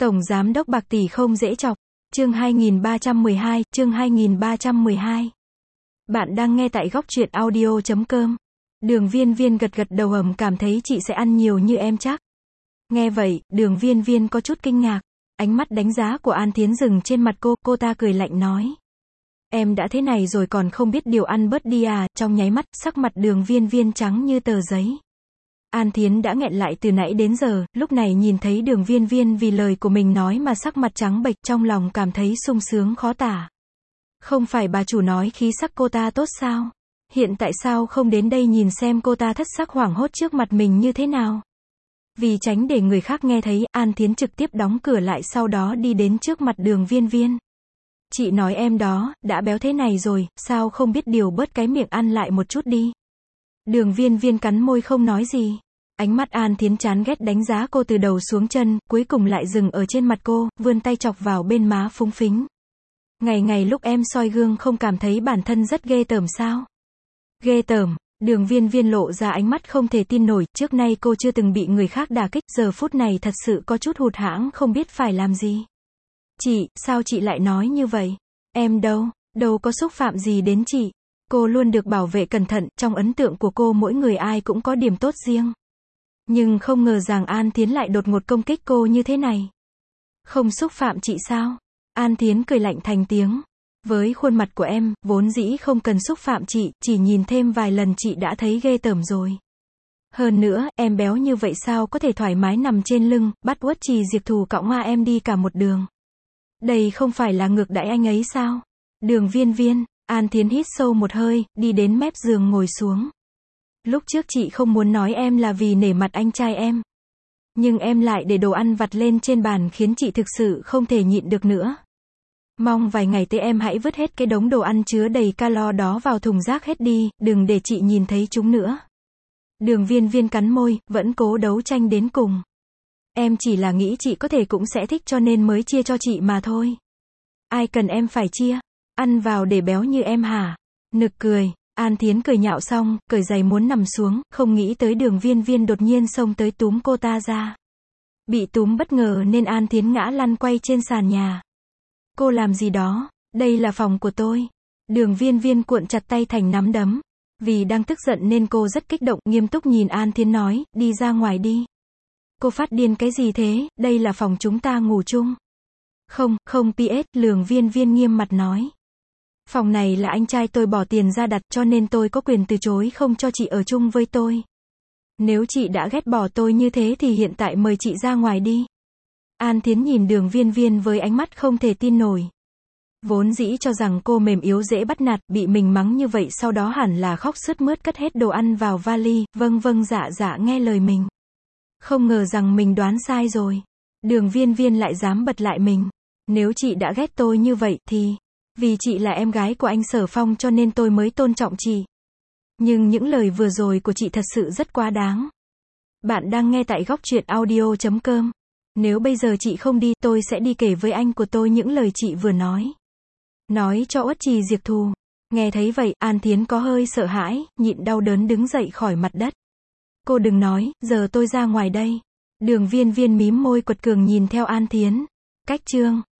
Tổng Giám đốc bạc tỷ không dễ chọc. Chương 2312. Bạn đang nghe tại góc truyện audio.com. Đường Viên Viên gật gật đầu cảm thấy chị sẽ ăn nhiều như em chắc. Nghe vậy, Đường Viên Viên có chút kinh ngạc. Ánh mắt đánh giá của An Thiến dừng trên mặt cô ta cười lạnh nói. Em đã thế này rồi còn không biết điều ăn bớt đi à, trong nháy mắt, sắc mặt Đường Viên Viên trắng như tờ giấy. An Thiến đã nghẹn lại từ nãy đến giờ, lúc này nhìn thấy Đường Viên Viên vì lời của mình nói mà sắc mặt trắng bệch, trong lòng cảm thấy sung sướng khó tả. Không phải bà chủ nói khí sắc cô ta tốt sao? Hiện tại sao không đến đây nhìn xem cô ta thất sắc hoảng hốt trước mặt mình như thế nào? Vì tránh để người khác nghe thấy, An Thiến trực tiếp đóng cửa lại sau đó đi đến trước mặt Đường Viên Viên. Chị nói em đó, đã béo thế này rồi, sao không biết điều bớt cái miệng ăn lại một chút đi. Đường Viên Viên cắn môi không nói gì. Ánh mắt An Thiến chán ghét đánh giá cô từ đầu xuống chân, cuối cùng lại dừng ở trên mặt cô, vươn tay chọc vào bên má phúng phính. Ngày lúc em soi gương không cảm thấy bản thân rất ghê tởm sao? Ghê tởm. Đường Viên Viên lộ ra ánh mắt không thể tin nổi, trước nay cô chưa từng bị người khác đả kích, giờ phút này thật sự có chút hụt hẫng không biết phải làm gì. Chị, sao chị lại nói như vậy? Em đâu có xúc phạm gì đến chị. Cô luôn được bảo vệ cẩn thận, trong ấn tượng của cô mỗi người ai cũng có điểm tốt riêng. Nhưng không ngờ rằng An Thiến lại đột ngột công kích cô như thế này. Không xúc phạm chị sao? An Thiến cười lạnh thành tiếng. Với khuôn mặt của em, vốn dĩ không cần xúc phạm chị, chỉ nhìn thêm vài lần chị đã thấy ghê tởm rồi. Hơn nữa, em béo như vậy sao có thể thoải mái nằm trên lưng, bắt Uất Trì Diệp Thù cõng em đi cả một đường. Đây không phải là ngược đãi anh ấy sao? Đường Viên Viên. An Thiến hít sâu một hơi, đi đến mép giường ngồi xuống. Lúc trước chị không muốn nói em là vì nể mặt anh trai em. Nhưng em lại để đồ ăn vặt lên trên bàn khiến chị thực sự không thể nhịn được nữa. Mong vài ngày tới em hãy vứt hết cái đống đồ ăn chứa đầy calo đó vào thùng rác hết đi, đừng để chị nhìn thấy chúng nữa. Đường Viên Viên cắn môi, vẫn cố đấu tranh đến cùng. Em chỉ là nghĩ chị có thể cũng sẽ thích cho nên mới chia cho chị mà thôi. Ai cần em phải chia? Ăn vào để béo như em hả? Nực cười. An Thiến cười nhạo xong, cởi giày muốn nằm xuống, không nghĩ tới Đường Viên Viên đột nhiên xông tới túm cô ta ra. Bị túm bất ngờ nên An Thiến ngã lăn quay trên sàn nhà. Cô làm gì đó? Đây là phòng của tôi. Đường Viên Viên cuộn chặt tay thành nắm đấm. Vì đang tức giận nên cô rất kích động, nghiêm túc nhìn An Thiến nói, đi ra ngoài đi. Cô phát điên cái gì thế, đây là phòng chúng ta ngủ chung. Không PS, Đường Viên Viên nghiêm mặt nói. Phòng này là anh trai tôi bỏ tiền ra đặt cho nên tôi có quyền từ chối không cho chị ở chung với tôi. Nếu chị đã ghét bỏ tôi như thế thì hiện tại mời chị ra ngoài đi. An Thiến nhìn Đường Viên Viên với ánh mắt không thể tin nổi. Vốn dĩ cho rằng cô mềm yếu dễ bắt nạt, bị mình mắng như vậy sau đó hẳn là khóc sướt mướt cất hết đồ ăn vào vali, vâng dạ nghe lời mình. Không ngờ rằng mình đoán sai rồi. Đường Viên Viên lại dám bật lại mình. Nếu chị đã ghét tôi như vậy thì... Vì chị là em gái của anh Sở Phong cho nên tôi mới tôn trọng chị. Nhưng những lời vừa rồi của chị thật sự rất quá đáng. Bạn đang nghe tại góc truyện audio.com. Nếu bây giờ chị không đi, tôi sẽ đi kể với anh của tôi những lời chị vừa nói. Nói cho Uất Trì Diệp Thù. Nghe thấy vậy, An Thiến có hơi sợ hãi, nhịn đau đớn đứng dậy khỏi mặt đất. Cô đừng nói, giờ tôi ra ngoài đây. Đường Viên Viên mím môi quật cường nhìn theo An Thiến. Cách chương